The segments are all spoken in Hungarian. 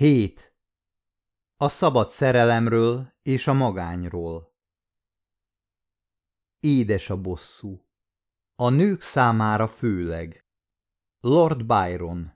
7. A szabad szerelemről és a magányról. Édes a bosszú. A nők számára főleg. Lord Byron.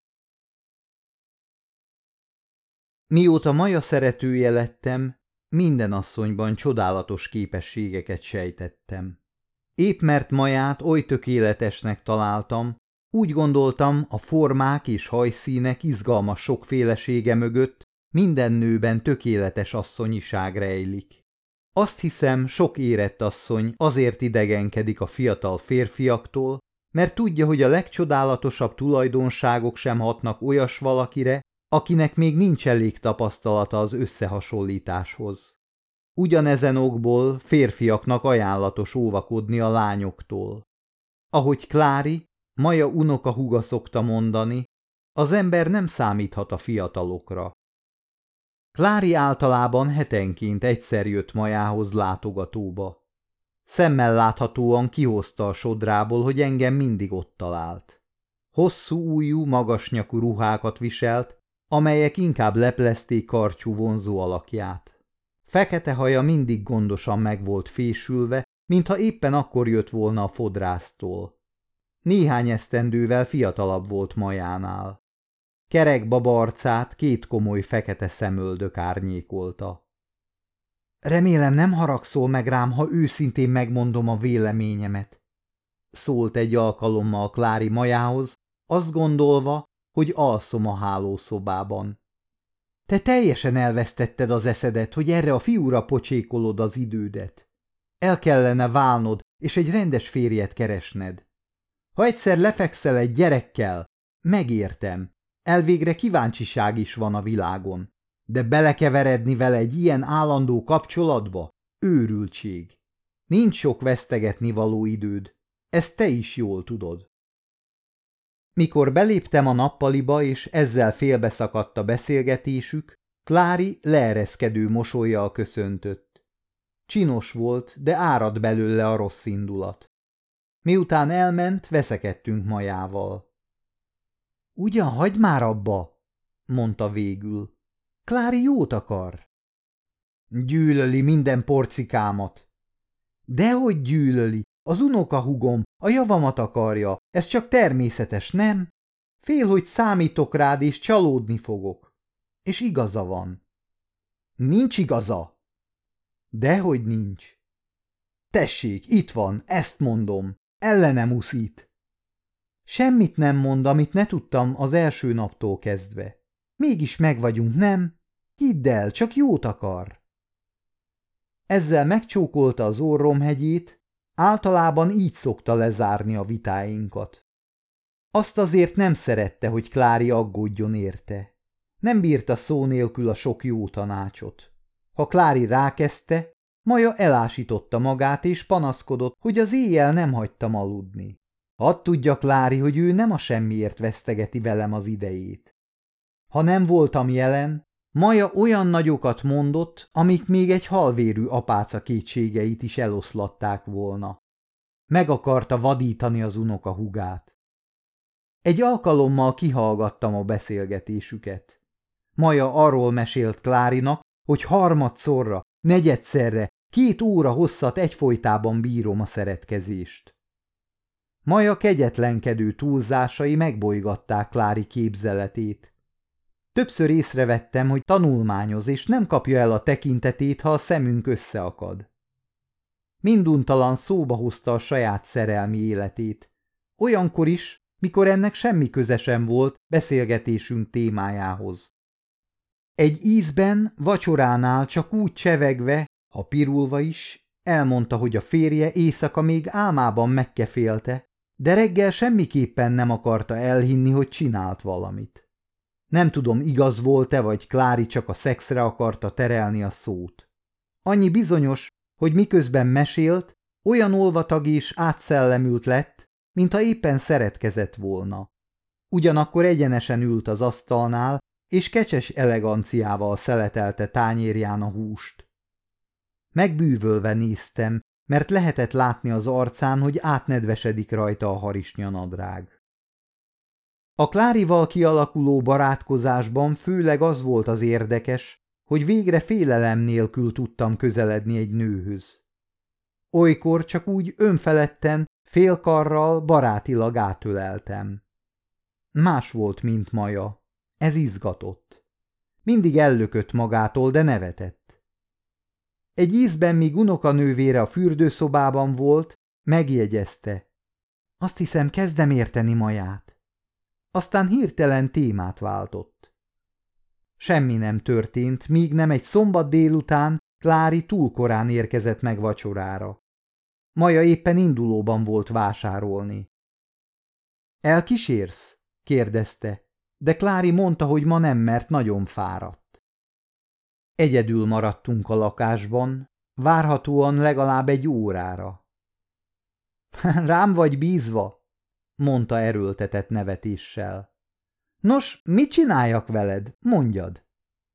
Mióta Maja szeretője lettem, minden asszonyban csodálatos képességeket sejtettem. Épp mert Maját oly tökéletesnek találtam, úgy gondoltam, a formák és hajszínek izgalmas sokfélesége mögött minden nőben tökéletes asszonyiság rejlik. Azt hiszem, sok érett asszony azért idegenkedik a fiatal férfiaktól, mert tudja, hogy a legcsodálatosabb tulajdonságok sem hatnak olyas valakire, akinek még nincs elég tapasztalata az összehasonlításhoz. Ugyanezen okból férfiaknak ajánlatos óvakodni a lányoktól. Ahogy Klári, Maja unokahúga szokta mondani, az ember nem számíthat a fiatalokra. Klári általában hetenként egyszer jött Majához látogatóba. Szemmel láthatóan kihozta a sodrából, hogy engem mindig ott talált. Hosszú ujjú, magas nyakú ruhákat viselt, amelyek inkább leplezték karcsú vonzó alakját. Fekete haja mindig gondosan meg volt fésülve, mintha éppen akkor jött volna a fodrásztól. Néhány esztendővel fiatalabb volt Majánál. Kerek baba arcát két komoly fekete szemöldök árnyékolta. Remélem nem haragszol meg rám, ha őszintén megmondom a véleményemet, szólt egy alkalommal Klári Majához, azt gondolva, hogy alszom a hálószobában. Te teljesen elvesztetted az eszedet, hogy erre a fiúra pocsékolod az idődet. El kellene válnod, és egy rendes férjet keresned. Ha egyszer lefekszel egy gyerekkel, megértem, elvégre kíváncsiság is van a világon, de belekeveredni vele egy ilyen állandó kapcsolatba? Őrültség. Nincs sok vesztegetni való időd, ezt te is jól tudod. Mikor beléptem a nappaliba, és ezzel félbeszakadt a beszélgetésük, Klári leereszkedő mosollyal köszöntött. Csinos volt, de árad belőle a rossz indulat. Miután elment, veszekedtünk Majával. Ugyan hagyd már abba, mondta végül. Klári jót akar. Gyűlöli minden porcikámat. Dehogy gyűlöli, az unokahúgom, a javamat akarja, ez csak természetes, nem? Fél, hogy számítok rád, és csalódni fogok. És igaza van. Nincs igaza. Dehogy nincs. Tessék, itt van, ezt mondom, ellenem uszít. Semmit nem mond, amit ne tudtam az első naptól kezdve. Mégis megvagyunk, nem? Hidd el, csak jót akar. Ezzel megcsókolta az orromhegyét, általában így szokta lezárni a vitáinkat. Azt azért nem szerette, hogy Klári aggódjon érte. Nem bírta szó nélkül a sok jó tanácsot. Ha Klári rákezdte, Maja elásította magát és panaszkodott, hogy az éjjel nem hagytam aludni. Hadd tudja Klári, hogy ő nem a semmiért vesztegeti velem az idejét. Ha nem voltam jelen, Maja olyan nagyokat mondott, amik még egy halvérű apáca kétségeit is eloszlatták volna. Meg akarta vadítani az unokahúgát. Egy alkalommal kihallgattam a beszélgetésüket. Maja arról mesélt Klárinak, hogy harmadszorra, negyedszerre, 2 óra hosszat egyfolytában bírom a szeretkezést. Maja kegyetlenkedő túlzásai megbolygatták Klári képzeletét. Többször észrevettem, hogy tanulmányoz, és nem kapja el a tekintetét, ha a szemünk összeakad. Minduntalan szóba hozta a saját szerelmi életét. Olyankor is, mikor ennek semmi köze sem volt beszélgetésünk témájához. Egy ízben, vacsoránál csak úgy csevegve, ha pirulva is, elmondta, hogy a férje éjszaka még álmában megkefélte, de reggel semmiképpen nem akarta elhinni, hogy csinált valamit. Nem tudom, igaz volt-e, vagy Klári csak a szexre akarta terelni a szót. Annyi bizonyos, hogy miközben mesélt, olyan olvatag és átszellemült lett, mintha éppen szeretkezett volna. Ugyanakkor egyenesen ült az asztalnál, és kecses eleganciával szeletelte tányérján a húst. Megbűvölve néztem, mert lehetett látni az arcán, hogy átnedvesedik rajta a harisnyanadrág. A Klárival kialakuló barátkozásban főleg az volt az érdekes, hogy végre félelem nélkül tudtam közeledni egy nőhöz. Olykor csak úgy önfeledten, félkarral, barátilag átöleltem. Más volt, mint Maja. Ez izgatott. Mindig ellökött magától, de nevetett. Egy ízben, míg unokanővére a fürdőszobában volt, megjegyezte. Azt hiszem, kezdem érteni Maját. Aztán hirtelen témát váltott. Semmi nem történt, míg nem egy szombat délután Klári túl korán érkezett meg vacsorára. Maja éppen indulóban volt vásárolni. Elkísérsz? Kérdezte, de Klári mondta, hogy ma nem, mert nagyon fáradt. Egyedül maradtunk a lakásban, várhatóan legalább egy órára. Rám vagy bízva? Mondta erőltetett nevetéssel. Nos, mit csináljak veled? Mondjad.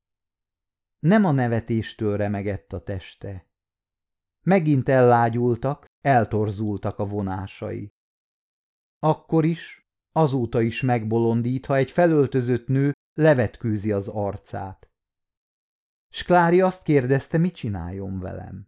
Nem a nevetéstől remegett a teste. Megint ellágyultak, eltorzultak a vonásai. Akkor is, azóta is megbolondít, ha egy felöltözött nő levetkőzi az arcát. S Klári azt kérdezte, mit csináljon velem.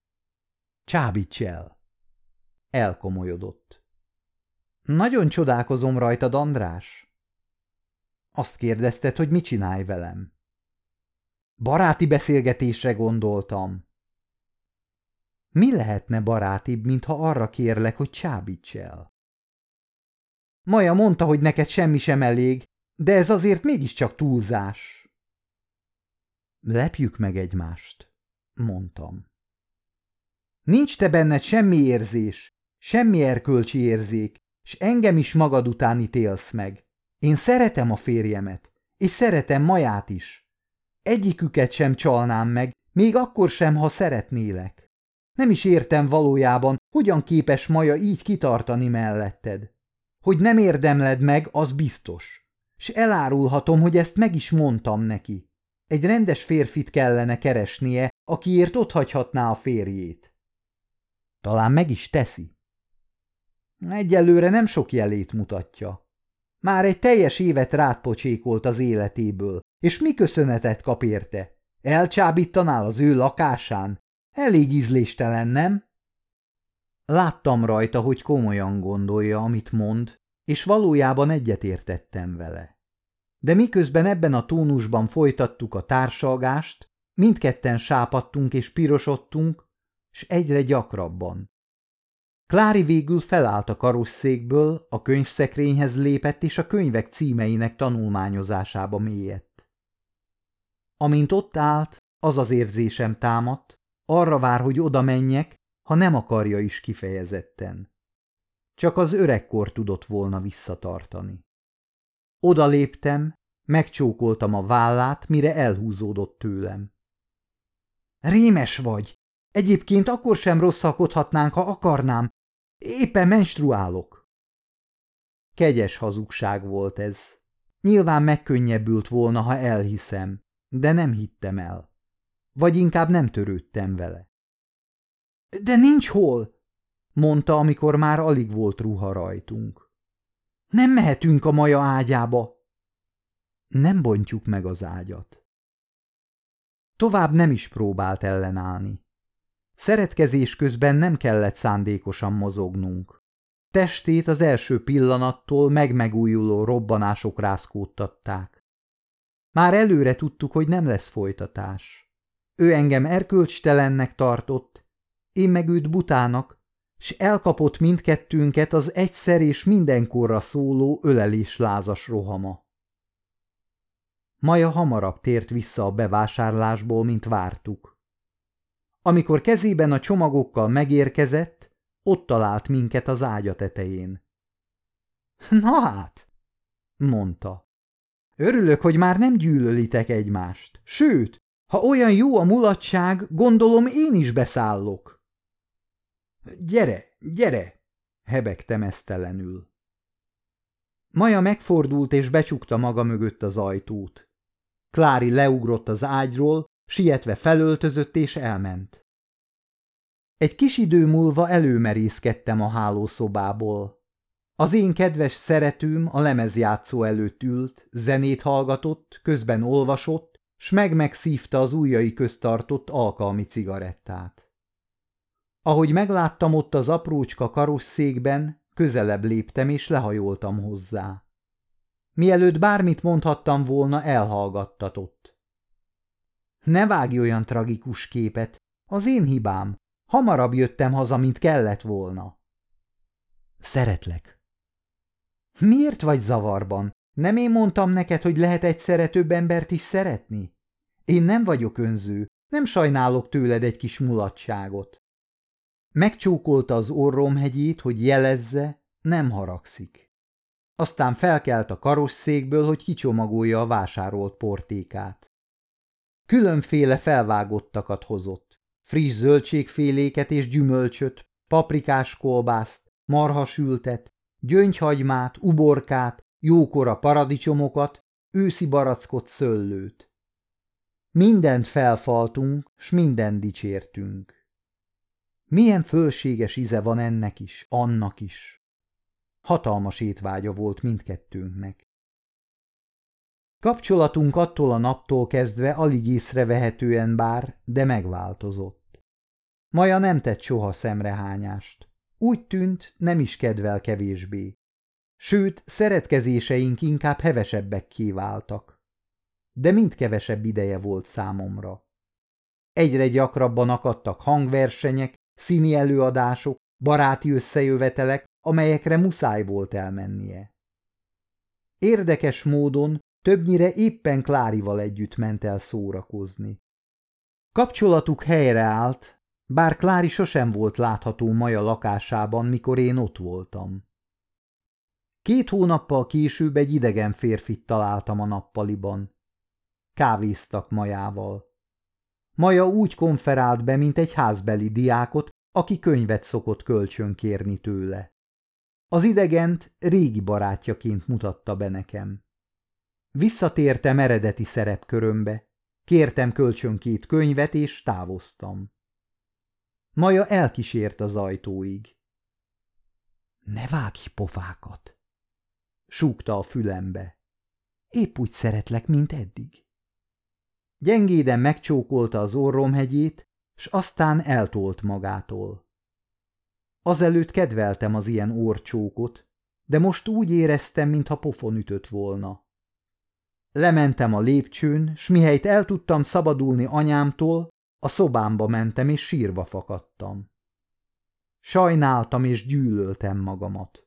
Csábíts el! Elkomolyodott. Nagyon csodálkozom rajtad, András. Azt kérdezted, hogy mit csinálj velem. Baráti beszélgetésre gondoltam. Mi lehetne barátibb, mintha arra kérlek, hogy csábíts el? Maja mondta, hogy neked semmi sem elég, de ez azért mégiscsak túlzás. Lepjük meg egymást, mondtam. Nincs te benned semmi érzés, semmi erkölcsi érzék, s engem is magad után ítélsz meg. Én szeretem a férjemet, és szeretem Maját is. Egyiküket sem csalnám meg, még akkor sem, ha szeretnélek. Nem is értem valójában, hogyan képes Maja így kitartani melletted. Hogy nem érdemled meg, az biztos. S elárulhatom, hogy ezt meg is mondtam neki. Egy rendes férfit kellene keresnie, akiért otthagyhatná a férjét. Talán meg is teszi. Egyelőre nem sok jelét mutatja. Már egy teljes évet rátpocsékolt az életéből, és mi köszönetet kap érte? Elcsábítanál az ő lakásán? Elég ízléstelen, nem? Láttam rajta, hogy komolyan gondolja, amit mond, és valójában egyetértettem vele. De miközben ebben a tónusban folytattuk a társalgást, mindketten sápadtunk és pirosodtunk, s egyre gyakrabban. Klári végül felállt a karosszékből, a könyvszekrényhez lépett, és a könyvek címeinek tanulmányozásába mélyedt. Amint ott állt, az az érzésem támadt, arra vár, hogy oda menjek, ha nem akarja is kifejezetten. Csak az öregkor tudott volna visszatartani. Oda léptem, megcsókoltam a vállát, mire elhúzódott tőlem. Rémes vagy! Egyébként akkor sem rosszalkodhatnánk, ha akarnám. Éppen menstruálok. Kegyes hazugság volt ez. Nyilván megkönnyebbült volna, ha elhiszem, de nem hittem el. Vagy inkább nem törődtem vele. De nincs hol, mondta, amikor már alig volt ruha rajtunk. Nem mehetünk a Maja ágyába. Nem bontjuk meg az ágyat. Tovább nem is próbált ellenállni. Szeretkezés közben nem kellett szándékosan mozognunk. Testét az első pillanattól megmegújuló robbanások rázkódtatták. Már előre tudtuk, hogy nem lesz folytatás. Ő engem erkölcstelennek tartott, én meg őt butának, s elkapott mindkettőnket az egyszer és mindenkorra szóló ölelés lázas rohama. Maja hamarabb tért vissza a bevásárlásból, mint vártuk. Amikor kezében a csomagokkal megérkezett, ott talált minket az ágya tetején. Na hát, mondta. Örülök, hogy már nem gyűlölitek egymást. Sőt, ha olyan jó a mulatság, gondolom én is beszállok. Gyere, gyere, hebegtem esztelenül. Maja megfordult és becsukta maga mögött az ajtót. Klári leugrott az ágyról, sietve felöltözött és elment. Egy kis idő múlva előmerészkedtem a hálószobából. Az én kedves szeretőm a lemezjátszó előtt ült, zenét hallgatott, közben olvasott, s megszívta az ujjai közt tartott alkalmi cigarettát. Ahogy megláttam ott az aprócska karosszékben, közelebb léptem és lehajoltam hozzá. Mielőtt bármit mondhattam volna, elhallgattatott. Ne vágj olyan tragikus képet, az én hibám. Hamarabb jöttem haza, mint kellett volna. Szeretlek. Miért vagy zavarban? Nem én mondtam neked, hogy lehet egyszerre több embert is szeretni? Én nem vagyok önző, nem sajnálok tőled egy kis mulatságot. Megcsókolta az orromhegyét, hogy jelezze, nem haragszik. Aztán felkelt a karosszékből, hogy kicsomagolja a vásárolt portékát. Különféle felvágottakat hozott, friss zöldségféléket és gyümölcsöt, paprikás kolbászt, marhasültet, gyöngyhagymát, uborkát, jókora paradicsomokat, őszi barackot, szöllőt. Mindent felfaltunk, s mindent dicsértünk. Milyen fölséges íze van ennek is, annak is. Hatalmas étvágya volt mindkettőnknek. Kapcsolatunk attól a naptól kezdve alig észrevehetően bár, de megváltozott. Maja nem tett soha szemrehányást. Úgy tűnt, nem is kedvel kevésbé. Sőt, szeretkezéseink inkább hevesebbekké váltak. De mind kevesebb ideje volt számomra. Egyre gyakrabban akadtak hangversenyek, színi előadások, baráti összejövetelek, amelyekre muszáj volt elmennie. Érdekes módon többnyire éppen Klárival együtt ment el szórakozni. Kapcsolatuk helyreállt, bár Klári sosem volt látható Maja lakásában, mikor én ott voltam. 2 hónappal később egy idegen férfit találtam a nappaliban. Kávéztak Majával. Maja úgy konferált be, mint egy házbeli diákot, aki könyvet szokott kölcsönkérni tőle. Az idegent régi barátjaként mutatta be nekem. Visszatértem eredeti szerepkörömbe, kértem kölcsön 2 könyvet, és távoztam. Maja elkísért az ajtóig. Ne vágj pofákat! Súgta a fülembe. Épp úgy szeretlek, mint eddig. Gyengéden megcsókolta az orromhegyét, s aztán eltolt magától. Azelőtt kedveltem az ilyen orrcsókot, de most úgy éreztem, mintha pofon ütött volna. Lementem a lépcsőn, s mihelyt el tudtam szabadulni anyámtól, a szobámba mentem, és sírva fakadtam. Sajnáltam és gyűlöltem magamat.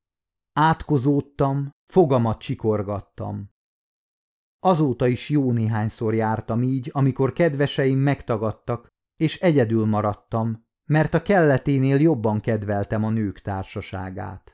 Átkozódtam, fogamat csikorgattam. Azóta is jó néhányszor jártam így, amikor kedveseim megtagadtak, és egyedül maradtam, mert a kelleténél jobban kedveltem a nők társaságát.